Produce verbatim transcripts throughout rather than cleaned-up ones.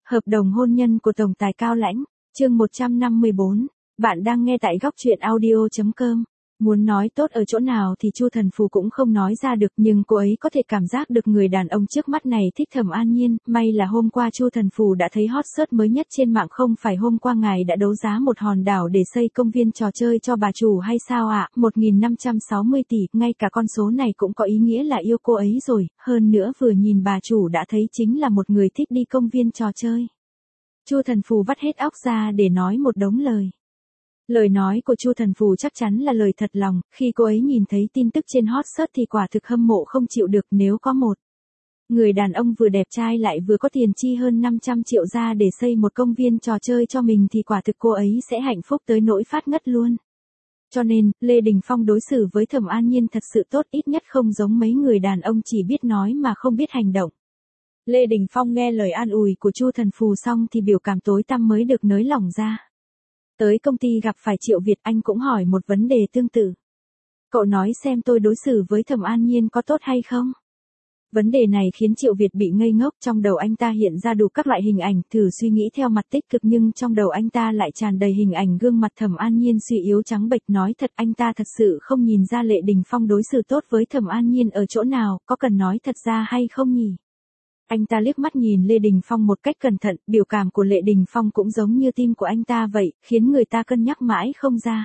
Hợp đồng hôn nhân của Tổng tài Cao Lãnh, chương một trăm năm mươi bốn. Bạn đang nghe tại góc truyện audio chấm com. Muốn nói tốt ở chỗ nào thì Chu Thần Phù cũng không nói ra được, nhưng cô ấy có thể cảm giác được người đàn ông trước mắt này thích Thẩm An Nhiên. May là hôm qua Chu Thần Phù đã thấy hot search mới nhất trên mạng, không phải hôm qua ngài đã đấu giá một hòn đảo để xây công viên trò chơi cho bà chủ hay sao ạ? À? một nghìn năm trăm sáu mươi tỷ, ngay cả con số này cũng có ý nghĩa là yêu cô ấy rồi, hơn nữa vừa nhìn bà chủ đã thấy chính là một người thích đi công viên trò chơi. Chu Thần Phù vắt hết óc ra để nói một đống lời. Lời nói của Chu Thần Phù chắc chắn là lời thật lòng, khi cô ấy nhìn thấy tin tức trên hot search thì quả thực hâm mộ không chịu được. Nếu có một người đàn ông vừa đẹp trai lại vừa có tiền chi hơn năm trăm triệu ra để xây một công viên trò chơi cho mình thì quả thực cô ấy sẽ hạnh phúc tới nỗi phát ngất luôn. Cho nên, Lê Đình Phong đối xử với Thẩm An Nhiên thật sự tốt, ít nhất không giống mấy người đàn ông chỉ biết nói mà không biết hành động. Lê Đình Phong nghe lời an ủi của Chu Thần Phù xong thì biểu cảm tối tăm mới được nới lỏng ra. Tới công ty gặp phải Triệu Việt, anh cũng hỏi một vấn đề tương tự. Cậu nói xem tôi đối xử với Thẩm An Nhiên có tốt hay không? Vấn đề này khiến Triệu Việt bị ngây ngốc, trong đầu anh ta hiện ra đủ các loại hình ảnh, thử suy nghĩ theo mặt tích cực nhưng trong đầu anh ta lại tràn đầy hình ảnh gương mặt Thẩm An Nhiên suy yếu trắng bệch. Nói thật, anh ta thật sự không nhìn ra Lê Đình Phong đối xử tốt với Thẩm An Nhiên ở chỗ nào, có cần nói thật ra hay không nhỉ? Anh ta liếc mắt nhìn Lê Đình Phong một cách cẩn thận, biểu cảm của Lê Đình Phong cũng giống như tim của anh ta vậy, khiến người ta cân nhắc mãi không ra.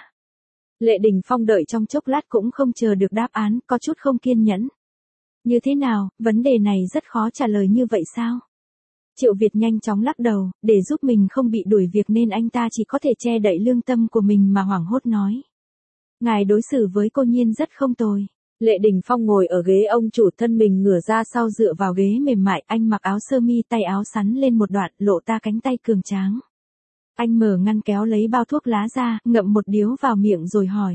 Lê Đình Phong đợi trong chốc lát cũng không chờ được đáp án, có chút không kiên nhẫn. Như thế nào, vấn đề này rất khó trả lời như vậy sao? Triệu Việt nhanh chóng lắc đầu, để giúp mình không bị đuổi việc nên anh ta chỉ có thể che đậy lương tâm của mình mà hoảng hốt nói. Ngài đối xử với cô Nhiên rất không tồi. Lê Đình Phong ngồi ở ghế ông chủ, thân mình ngửa ra sau dựa vào ghế mềm mại, anh mặc áo sơ mi tay áo sắn lên một đoạn, lộ ta cánh tay cường tráng. Anh mở ngăn kéo lấy bao thuốc lá ra, ngậm một điếu vào miệng rồi hỏi.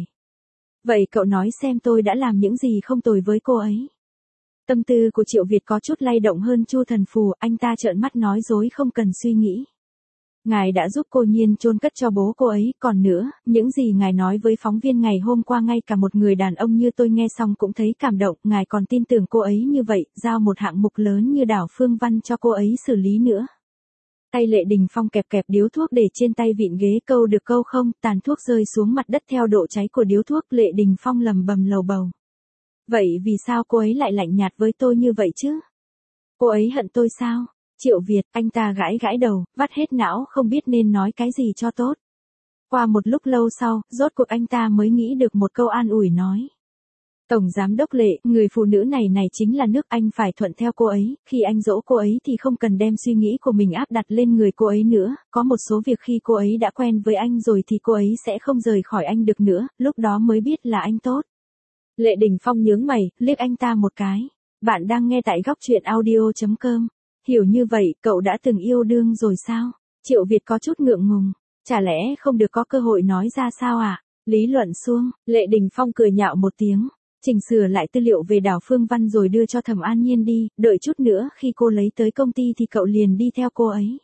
Vậy cậu nói xem tôi đã làm những gì không tồi với cô ấy? Tâm tư của Triệu Việt có chút lay động hơn Chu Thần Phù, anh ta trợn mắt nói dối không cần suy nghĩ. Ngài đã giúp cô Nhiên chôn cất cho bố cô ấy, còn nữa, những gì ngài nói với phóng viên ngày hôm qua ngay cả một người đàn ông như tôi nghe xong cũng thấy cảm động, ngài còn tin tưởng cô ấy như vậy, giao một hạng mục lớn như đảo Phương Văn cho cô ấy xử lý nữa. Tay Lê Đình Phong kẹp kẹp điếu thuốc để trên tay vịn ghế, câu được câu không, tàn thuốc rơi xuống mặt đất theo độ cháy của điếu thuốc. Lê Đình Phong lầm bầm lầu bầu. Vậy vì sao cô ấy lại lạnh nhạt với tôi như vậy chứ? Cô ấy hận tôi sao? Triệu Việt, anh ta gãi gãi đầu, vắt hết não không biết nên nói cái gì cho tốt. Qua một lúc lâu sau, rốt cuộc anh ta mới nghĩ được một câu an ủi nói. Tổng giám đốc Lệ, người phụ nữ này này chính là nước, anh phải thuận theo cô ấy, khi anh dỗ cô ấy thì không cần đem suy nghĩ của mình áp đặt lên người cô ấy nữa, có một số việc khi cô ấy đã quen với anh rồi thì cô ấy sẽ không rời khỏi anh được nữa, lúc đó mới biết là anh tốt. Lê Đình Phong nhướng mày, liếc anh ta một cái. Bạn đang nghe tại góc truyện audio chấm com. Hiểu như vậy, cậu đã từng yêu đương rồi sao? Triệu Việt có chút ngượng ngùng. Chả lẽ không được có cơ hội nói ra sao à? Lý luận xuông, Lê Đình Phong cười nhạo một tiếng. Chỉnh sửa lại tư liệu về đảo Phương Văn rồi đưa cho Thẩm An Nhiên đi, đợi chút nữa khi cô lấy tới công ty thì cậu liền đi theo cô ấy.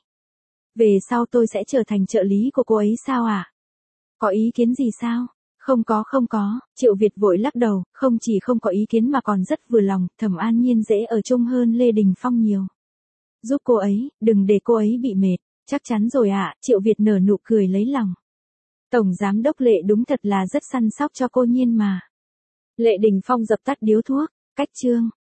Về sau tôi sẽ trở thành trợ lý của cô ấy sao à? Có ý kiến gì sao? Không có không có, Triệu Việt vội lắc đầu, không chỉ không có ý kiến mà còn rất vừa lòng, Thẩm An Nhiên dễ ở chung hơn Lê Đình Phong nhiều. Giúp cô ấy, đừng để cô ấy bị mệt, chắc chắn rồi ạ, à, Triệu Việt nở nụ cười lấy lòng. Tổng giám đốc Lệ đúng thật là rất săn sóc cho cô Nhiên mà. Lê Đình Phong dập tắt điếu thuốc, cách chương.